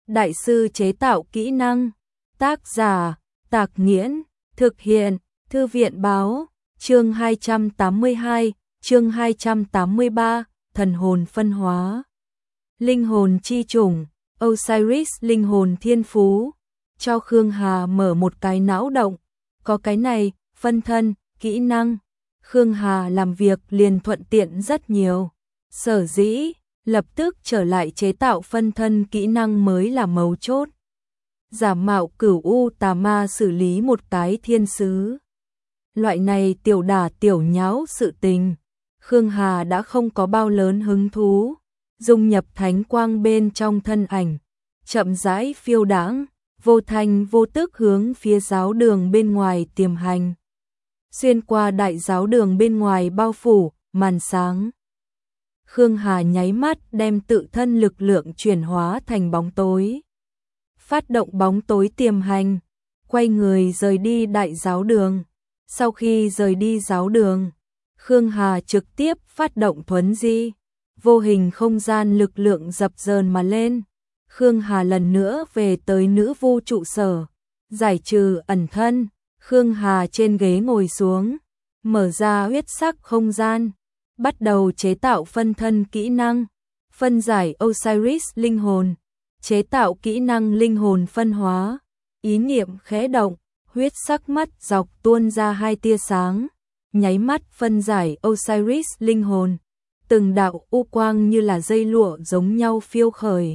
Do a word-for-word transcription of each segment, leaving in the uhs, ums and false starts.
Đại sư chế tạo kỹ năng. Tác giả Tạc Nghiễn. Thực hiện Thư viện Báo. Chương hai trăm tám mươi hai, chương hai trăm tám mươi ba, thần hồn phân hóa. Linh hồn chi chủng, Osiris linh hồn thiên phú. Cho Khương Hà mở một cái não động. Có cái này, phân thân, kỹ năng. Khương Hà làm việc liền thuận tiện rất nhiều. Sở dĩ, lập tức trở lại chế tạo phân thân kỹ năng mới là mấu chốt. Giả mạo Cửu U tà ma xử lý một cái thiên sứ. Loại này tiểu đả tiểu nháo sự tình, Khương Hà đã không có bao lớn hứng thú. Dung nhập thánh quang bên trong thân ảnh, chậm rãi phiêu đãng, vô thanh vô tức hướng phía giáo đường bên ngoài tiềm hành. Xuyên qua đại giáo đường bên ngoài bao phủ, màn sáng. Khương Hà nháy mắt đem tự thân lực lượng chuyển hóa thành bóng tối. Phát động bóng tối tiềm hành, quay người rời đi đại giáo đường. Sau khi rời đi giáo đường, Khương Hà trực tiếp phát động thuấn di. Vô hình không gian lực lượng dập dờn mà lên. Khương Hà lần nữa về tới nữ vu trụ sở. Giải trừ ẩn thân, Khương Hà trên ghế ngồi xuống, mở ra huyết sắc không gian, bắt đầu chế tạo phân thân kỹ năng. Phân giải Osiris linh hồn, chế tạo kỹ năng linh hồn phân hóa. Ý niệm khẽ động, huyết sắc mắt dọc tuôn ra hai tia sáng, nháy mắt phân giải Osiris linh hồn. Từng đạo u quang như là dây lụa giống nhau phiêu khởi,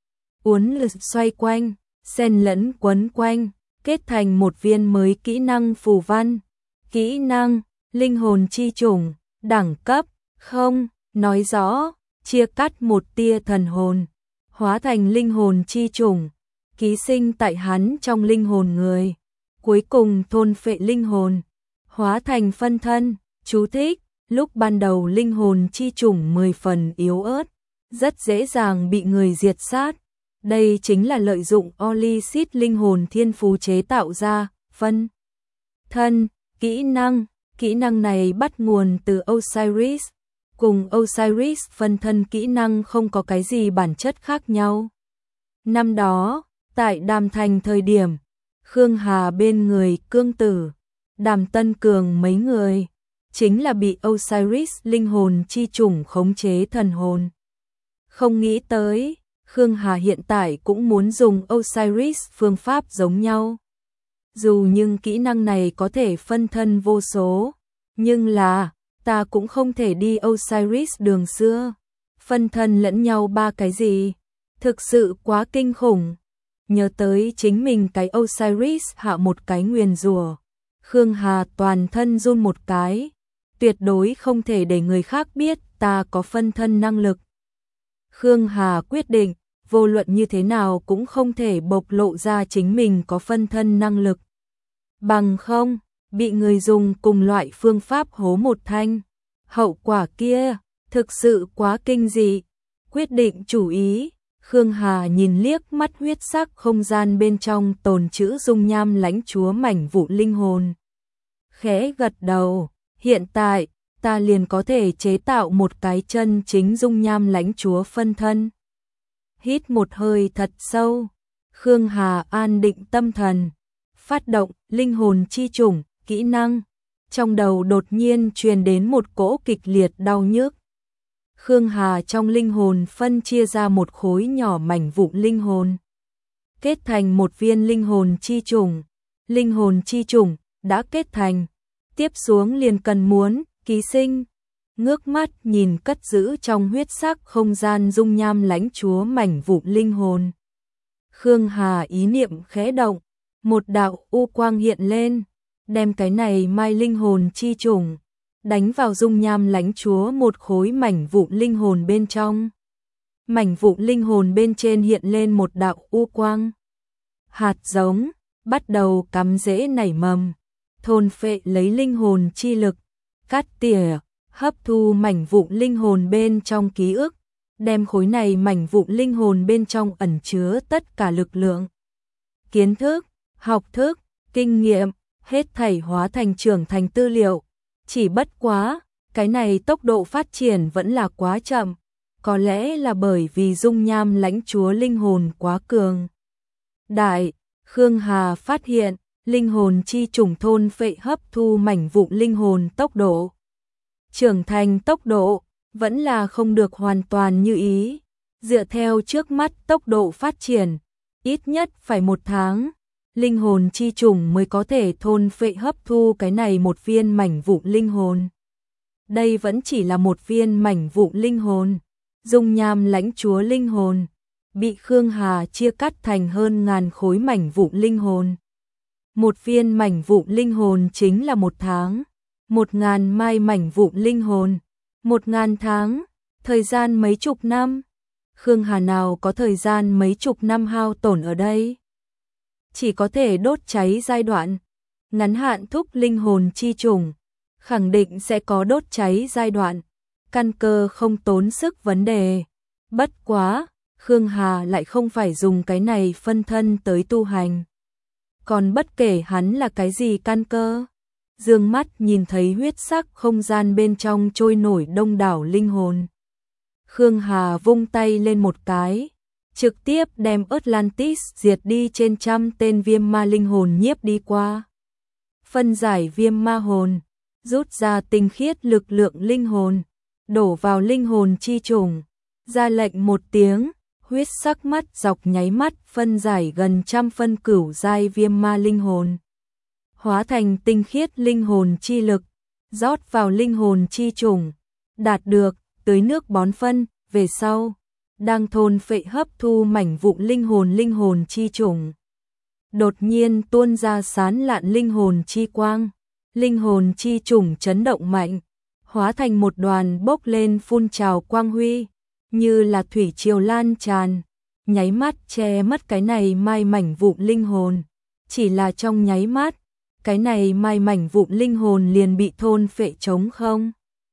uốn lượn xoay quanh, xen lẫn quấn quanh, kết thành một viên mới kỹ năng phù văn. Kỹ năng linh hồn chi chủng, đẳng cấp không, nói rõ chia cắt một tia thần hồn, hóa thành linh hồn chi chủng, ký sinh tại hắn trong linh hồn người, cuối cùng thôn phệ linh hồn, hóa thành phân thân. Chú thích: lúc ban đầu linh hồn chi chủng mười phần yếu ớt, rất dễ dàng bị người diệt sát. Đây chính là lợi dụng Osiris linh hồn thiên phú chế tạo ra phân thân kỹ năng. Kỹ năng này bắt nguồn từ Osiris, cùng Osiris phân thân kỹ năng không có cái gì bản chất khác nhau. Năm đó, tại Đàm Thành thời điểm, Khương Hà bên người Cương Tử, Đàm Tân Cường mấy người chính là bị Osiris linh hồn chi chủng khống chế thần hồn. Không nghĩ tới, Khương Hà hiện tại cũng muốn dùng Osiris phương pháp giống nhau. Dù nhưng kỹ năng này có thể phân thân vô số, nhưng là, ta cũng không thể đi Osiris đường xưa. Phân thân lẫn nhau ba cái gì? Thực sự quá kinh khủng. Nhớ tới chính mình cái Osiris hạ một cái nguyền rủa, Khương Hà toàn thân run một cái. Tuyệt đối không thể để người khác biết ta có phân thân năng lực. Khương Hà quyết định, vô luận như thế nào cũng không thể bộc lộ ra chính mình có phân thân năng lực. Bằng không, bị người dùng cùng loại phương pháp hố một thanh. Hậu quả kia, thực sự quá kinh dị. Quyết định chủ ý, Khương Hà nhìn liếc mắt huyết sắc không gian bên trong tồn trữ dung nham lãnh chúa mảnh vụ linh hồn. Khẽ gật đầu. Hiện tại, ta liền có thể chế tạo một cái chân chính dung nham lãnh chúa phân thân. Hít một hơi thật sâu, Khương Hà an định tâm thần, phát động linh hồn chi chủng, kỹ năng. Trong đầu đột nhiên truyền đến một cỗ kịch liệt đau nhức. Khương Hà trong linh hồn phân chia ra một khối nhỏ mảnh vụn linh hồn, kết thành một viên linh hồn chi chủng. Linh hồn chi chủng đã kết thành. Tiếp xuống liền cần muốn ký sinh. Ngước mắt nhìn cất giữ trong huyết sắc không gian dung nham lãnh chúa mảnh vụn linh hồn. Khương Hà ý niệm khẽ động, một đạo u quang hiện lên, đem cái này mai linh hồn chi chủng đánh vào dung nham lãnh chúa một khối mảnh vụn linh hồn bên trong. Mảnh vụn linh hồn bên trên hiện lên một đạo u quang. Hạt giống bắt đầu cắm rễ nảy mầm, thôn phệ lấy linh hồn chi lực, cắt tỉa, hấp thu mảnh vụn linh hồn bên trong ký ức, đem khối này mảnh vụn linh hồn bên trong ẩn chứa tất cả lực lượng, kiến thức, học thức, kinh nghiệm, hết thảy hóa thành trưởng thành tư liệu. Chỉ bất quá, cái này tốc độ phát triển vẫn là quá chậm. Có lẽ là bởi vì dung nham lãnh chúa linh hồn quá cường đại, Khương Hà phát hiện, linh hồn chi trùng thôn phệ hấp thu mảnh vụn linh hồn tốc độ trưởng thành tốc độ vẫn là không được hoàn toàn như ý. Dựa theo trước mắt tốc độ phát triển, ít nhất phải một tháng, linh hồn chi trùng mới có thể thôn phệ hấp thu cái này một viên mảnh vụn linh hồn. Đây vẫn chỉ là một viên mảnh vụn linh hồn, dung nham lãnh chúa linh hồn, bị Khương Hà chia cắt thành hơn ngàn khối mảnh vụn linh hồn. Một viên mảnh vụn linh hồn chính là một tháng, một ngàn mai mảnh vụn linh hồn, một ngàn tháng, thời gian mấy chục năm. Khương Hà nào có thời gian mấy chục năm hao tổn ở đây. Chỉ có thể đốt cháy giai đoạn ngắn hạn thúc linh hồn chi trùng, khẳng định sẽ có đốt cháy giai đoạn, căn cơ không tốn sức vấn đề. Bất quá, Khương Hà lại không phải dùng cái này phân thân tới tu hành. Còn bất kể hắn là cái gì căn cơ, dương mắt nhìn thấy huyết sắc không gian bên trong trôi nổi đông đảo linh hồn. Khương Hà vung tay lên một cái, trực tiếp đem Atlantis diệt đi trên trăm tên viêm ma linh hồn nhiếp đi qua. Phân giải viêm ma hồn, rút ra tinh khiết lực lượng linh hồn, đổ vào linh hồn chi trùng, ra lệnh một tiếng, huyết sắc mắt dọc nháy mắt phân giải gần trăm phân cửu giai viêm ma linh hồn. Hóa thành tinh khiết linh hồn chi lực, rót vào linh hồn chi trùng, đạt được, tưới nước bón phân, về sau, đang thôn phệ hấp thu mảnh vụn linh hồn linh hồn chi trùng. Đột nhiên tuôn ra sán lạn linh hồn chi quang, linh hồn chi trùng chấn động mạnh, hóa thành một đoàn bốc lên phun trào quang huy, như là thủy triều lan tràn, nháy mắt che mất cái này mai mảnh vụn linh hồn. Chỉ là trong nháy mắt, cái này mai mảnh vụn linh hồn liền bị thôn phệ trống không.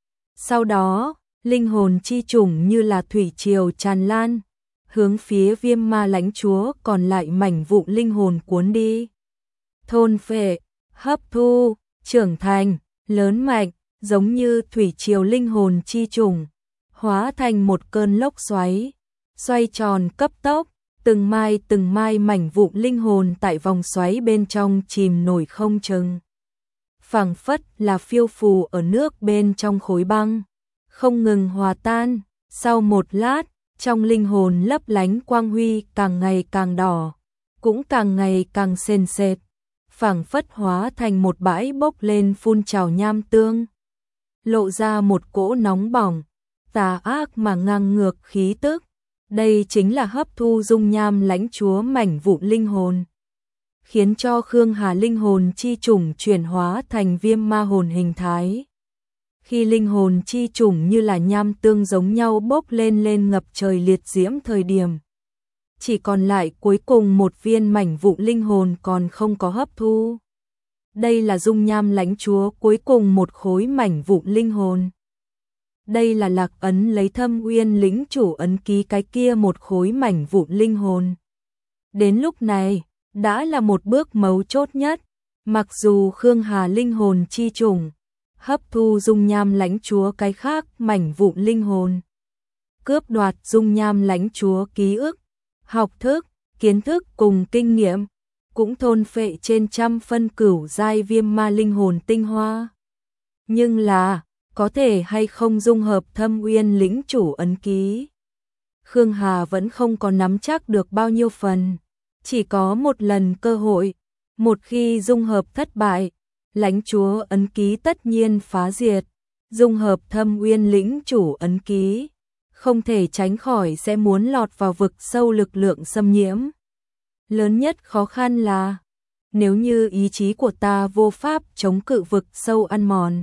Sau đó, linh hồn chi trùng như là thủy triều tràn lan, hướng phía viêm ma lãnh chúa còn lại mảnh vụn linh hồn cuốn đi. Thôn phệ, hấp thu, trưởng thành, lớn mạnh, giống như thủy triều linh hồn chi trùng, hóa thành một cơn lốc xoáy, xoay tròn cấp tốc, từng mai từng mai mảnh vụn linh hồn tại vòng xoáy bên trong chìm nổi không chừng. Phảng phất là phiêu phù ở nước bên trong khối băng, không ngừng hòa tan. Sau một lát, trong linh hồn lấp lánh quang huy càng ngày càng đỏ, cũng càng ngày càng sền sệt, phảng phất hóa thành một bãi bốc lên phun trào nham tương, lộ ra một cỗ nóng bỏng, tà ác mà ngang ngược khí tức. Đây chính là hấp thu dung nham lãnh chúa mảnh vụn linh hồn, khiến cho Khương Hà linh hồn chi trùng chuyển hóa thành viêm ma hồn hình thái. Khi linh hồn chi trùng như là nham tương giống nhau bốc lên lên ngập trời liệt diễm thời điểm, chỉ còn lại cuối cùng một viên mảnh vụn linh hồn còn không có hấp thu. Đây là dung nham lãnh chúa cuối cùng một khối mảnh vụn linh hồn. Đây là Lạc Ấn lấy Thâm Uyên lĩnh chủ ấn ký cái kia một khối mảnh vụn linh hồn. Đến lúc này, đã là một bước mấu chốt nhất, mặc dù Khương Hà linh hồn chi trùng hấp thu dung nham lãnh chúa cái khác mảnh vụn linh hồn, cướp đoạt dung nham lãnh chúa ký ức, học thức, kiến thức cùng kinh nghiệm, cũng thôn phệ trên trăm phân cửu giai viêm ma linh hồn tinh hoa. Nhưng là, có thể hay không dung hợp Thâm Uyên lĩnh chủ ấn ký, Khương Hà vẫn không có nắm chắc được bao nhiêu phần, chỉ có một lần cơ hội, một khi dung hợp thất bại, lãnh chúa ấn ký tất nhiên phá diệt, dung hợp Thâm Uyên lĩnh chủ ấn ký, không thể tránh khỏi sẽ muốn lọt vào vực sâu lực lượng xâm nhiễm. Lớn nhất khó khăn là, nếu như ý chí của ta vô pháp chống cự vực sâu ăn mòn,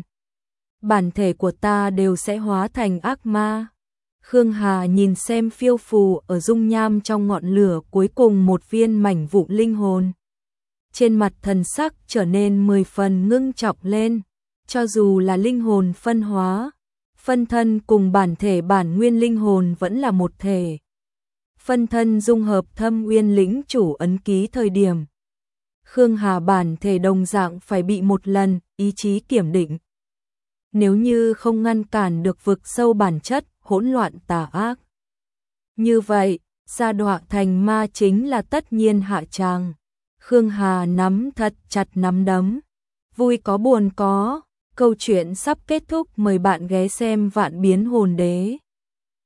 bản thể của ta đều sẽ hóa thành ác ma. Khương Hà nhìn xem phiêu phù ở dung nham trong ngọn lửa cuối cùng một viên mảnh vụn linh hồn. Trên mặt thần sắc trở nên mười phần ngưng trọng lên, cho dù là linh hồn phân hóa, phân thân cùng bản thể bản nguyên linh hồn vẫn là một thể. Phân thân dung hợp Thâm Uyên lĩnh chủ ấn ký thời điểm, Khương Hà bản thể đồng dạng phải bị một lần ý chí kiểm định. Nếu như không ngăn cản được vực sâu bản chất hỗn loạn tà ác. Như vậy, sa đọa thành ma chính là tất nhiên hạ tràng. Khương Hà nắm thật chặt nắm đấm. Vui có buồn có, câu chuyện sắp kết thúc, mời bạn ghé xem Vạn Biến Hồn Đế.